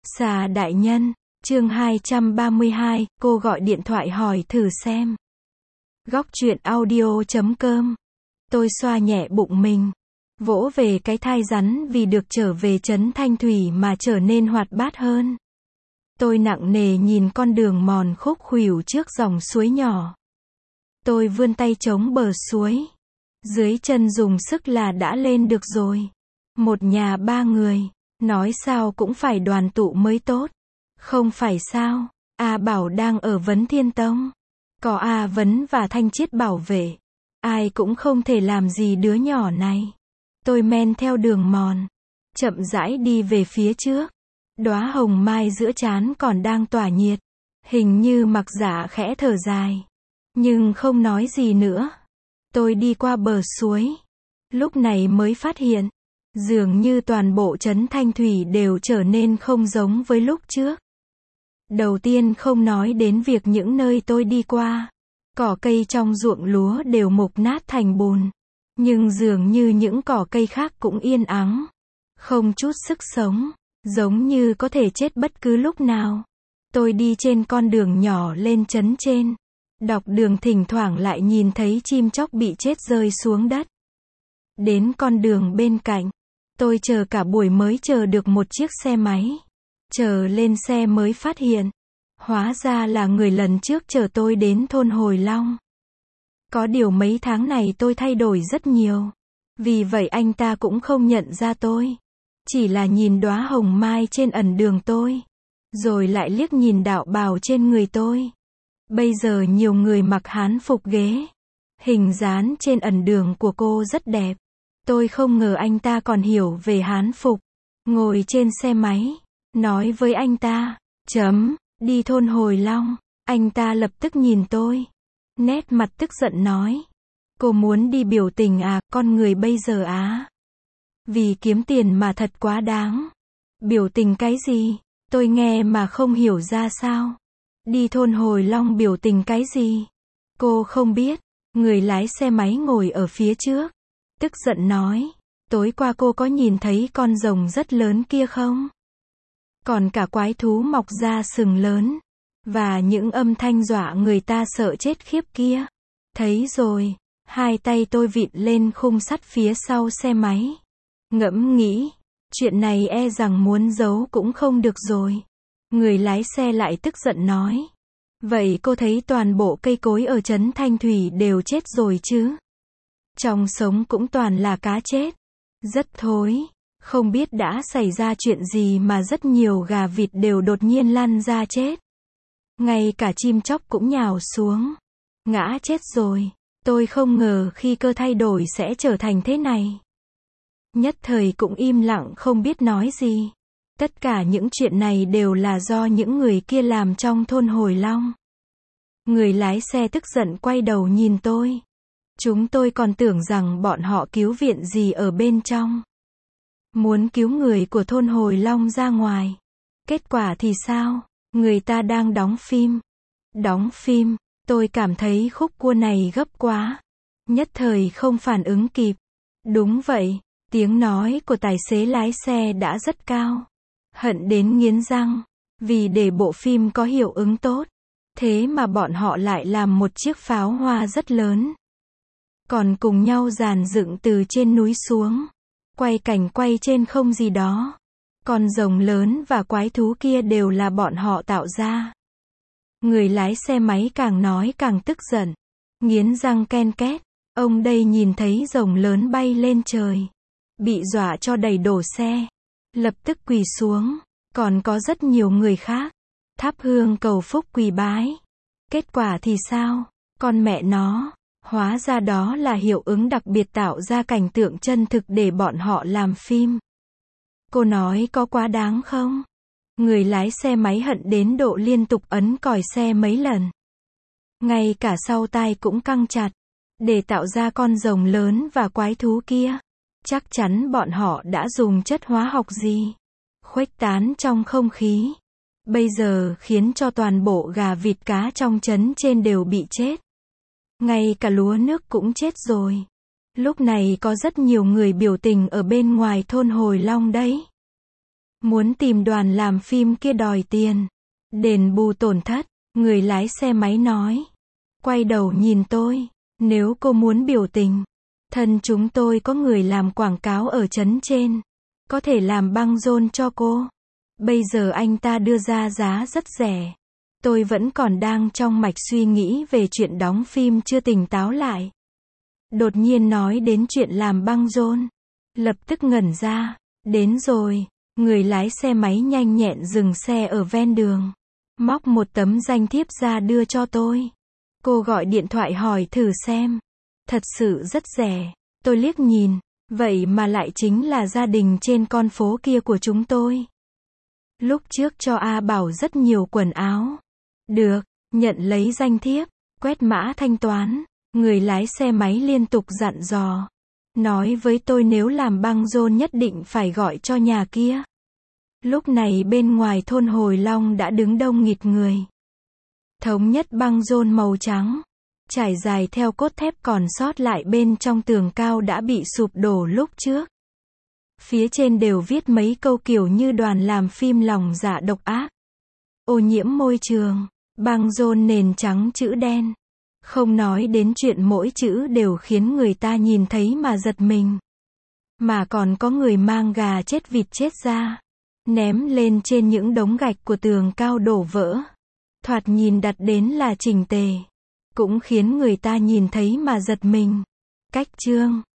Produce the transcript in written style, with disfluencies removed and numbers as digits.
Xà đại nhân, chương 232, cô gọi điện thoại hỏi thử xem. Góc truyện audio.com. Tôi xoa nhẹ bụng mình, vỗ về cái thai rắn vì được trở về trấn Thanh Thủy mà trở nên hoạt bát hơn. Tôi nặng nề nhìn con đường mòn khúc khuỷu trước dòng suối nhỏ. Tôi vươn tay chống bờ suối. Dưới chân dùng sức là đã lên được rồi. Một nhà ba người, nói sao cũng phải đoàn tụ mới tốt. Không phải sao? A Bảo đang ở Vấn Thiên Tông. Có A Vấn và Thanh Chiết bảo vệ. Ai cũng không thể làm gì đứa nhỏ này. Tôi men theo đường mòn, chậm rãi đi về phía trước. Đóa hồng mai giữa trán còn đang tỏa nhiệt. Hình như Mặc Dạ khẽ thở dài, nhưng không nói gì nữa. Tôi đi qua bờ suối, lúc này mới phát hiện, dường như toàn bộ trấn Thanh Thủy đều trở nên không giống với lúc trước. Đầu tiên không nói đến việc những nơi tôi đi qua, cỏ cây trong ruộng lúa đều mục nát thành bùn. Nhưng dường như những cỏ cây khác cũng yên ắng, không chút sức sống, giống như có thể chết bất cứ lúc nào. Tôi đi trên con đường nhỏ lên trấn trên. Đọc đường thỉnh thoảng lại nhìn thấy chim chóc bị chết rơi xuống đất. Đến con đường bên cạnh, tôi chờ cả buổi mới chờ được một chiếc xe máy. Chờ lên xe mới phát hiện, hóa ra là người lần trước chở tôi đến thôn Hồi Long. Có điều mấy tháng này tôi thay đổi rất nhiều, vì vậy anh ta cũng không nhận ra tôi. Chỉ là nhìn đóa hồng mai trên ẩn đường tôi, rồi lại liếc nhìn đạo bào trên người tôi. Bây giờ nhiều người mặc hán phục ghế. Hình dáng trên ẩn đường của cô rất đẹp. Tôi không ngờ anh ta còn hiểu về hán phục. Ngồi trên xe máy, nói với anh ta, đi thôn Hồi Long. Anh ta lập tức nhìn tôi, nét mặt tức giận nói, cô muốn đi biểu tình à, con người bây giờ á. Vì kiếm tiền mà thật quá đáng. Biểu tình cái gì? Tôi nghe mà không hiểu ra sao. Đi thôn Hồi Long biểu tình cái gì? Cô không biết. Người lái xe máy ngồi ở phía trước, tức giận nói, tối qua cô có nhìn thấy con rồng rất lớn kia không? Còn cả quái thú mọc ra sừng lớn, và những âm thanh dọa người ta sợ chết khiếp kia. Thấy rồi. Hai tay tôi vịn lên khung sắt phía sau xe máy. Ngẫm nghĩ, chuyện này e rằng muốn giấu cũng không được rồi. Người lái xe lại tức giận nói, vậy cô thấy toàn bộ cây cối ở trấn Thanh Thủy đều chết rồi chứ? Trong sống cũng toàn là cá chết. Rất thối. Không biết đã xảy ra chuyện gì mà rất nhiều gà vịt đều đột nhiên lăn ra chết. Ngay cả chim chóc cũng nhào xuống, ngã chết rồi. Tôi không ngờ khi cơ thay đổi sẽ trở thành thế này. Nhất thời cũng im lặng không biết nói gì. Tất cả những chuyện này đều là do những người kia làm trong thôn Hồi Long. Người lái xe tức giận quay đầu nhìn tôi. Chúng tôi còn tưởng rằng bọn họ cứu viện gì ở bên trong. Muốn cứu người của thôn Hồi Long ra ngoài. Kết quả thì sao? Người ta đang đóng phim. Đóng phim, tôi cảm thấy khúc cua này gấp quá. Nhất thời không phản ứng kịp. Đúng vậy, tiếng nói của tài xế lái xe đã rất cao. Hận đến nghiến răng, vì để bộ phim có hiệu ứng tốt. Thế mà bọn họ lại làm một chiếc pháo hoa rất lớn. Còn cùng nhau dàn dựng từ trên núi xuống. Quay cảnh quay trên không gì đó. Con rồng lớn và quái thú kia đều là bọn họ tạo ra. Người lái xe máy càng nói càng tức giận. Nghiến răng ken két. Ông đây nhìn thấy rồng lớn bay lên trời, bị dọa cho đẩy đổ xe. Lập tức quỳ xuống. Còn có rất nhiều người khác thắp hương cầu phúc quỳ bái. Kết quả thì sao? Con mẹ nó, hóa ra đó là hiệu ứng đặc biệt tạo ra cảnh tượng chân thực để bọn họ làm phim. Cô nói có quá đáng không? Người lái xe máy hận đến độ liên tục ấn còi xe mấy lần. Ngay cả sau tai cũng căng chặt. Để tạo ra con rồng lớn và quái thú kia, chắc chắn bọn họ đã dùng chất hóa học gì khuếch tán trong không khí. Bây giờ khiến cho toàn bộ gà vịt cá trong trấn trên đều bị chết. Ngay cả lúa nước cũng chết rồi. Lúc này có rất nhiều người biểu tình ở bên ngoài thôn Hồi Long đấy. Muốn tìm đoàn làm phim kia đòi tiền. Đền bù tổn thất. Người lái xe máy nói. Quay đầu nhìn tôi. Nếu cô muốn biểu tình. Thân chúng tôi có người làm quảng cáo ở trấn trên. Có thể làm băng rôn cho cô. Bây giờ anh ta đưa ra giá rất rẻ. Tôi vẫn còn đang trong mạch suy nghĩ về chuyện đóng phim chưa tỉnh táo lại. Đột nhiên nói đến chuyện làm băng rôn. Lập tức ngẩn ra. Đến rồi. Người lái xe máy nhanh nhẹn dừng xe ở ven đường. Móc một tấm danh thiếp ra đưa cho tôi. Cô gọi điện thoại hỏi thử xem. Thật sự rất rẻ. Tôi liếc nhìn. Vậy mà lại chính là gia đình trên con phố kia của chúng tôi. Lúc trước cho A Bảo rất nhiều quần áo. Được, nhận lấy danh thiếp, quét mã thanh toán. Người lái xe máy liên tục dặn dò. Nói với tôi nếu làm băng rôn nhất định phải gọi cho nhà kia. Lúc này bên ngoài thôn Hồi Long đã đứng đông nghịt người. Thống nhất băng rôn màu trắng. Trải dài theo cốt thép còn sót lại bên trong tường cao đã bị sụp đổ lúc trước. Phía trên đều viết mấy câu kiểu như đoàn làm phim lòng dạ độc ác. Ô nhiễm môi trường. Băng rôn nền trắng chữ đen. Không nói đến chuyện mỗi chữ đều khiến người ta nhìn thấy mà giật mình. Mà còn có người mang gà chết vịt chết ra. Ném lên trên những đống gạch của tường cao đổ vỡ. Thoạt nhìn đặt đến là chỉnh tề. Cũng khiến người ta nhìn thấy mà giật mình. Cách chương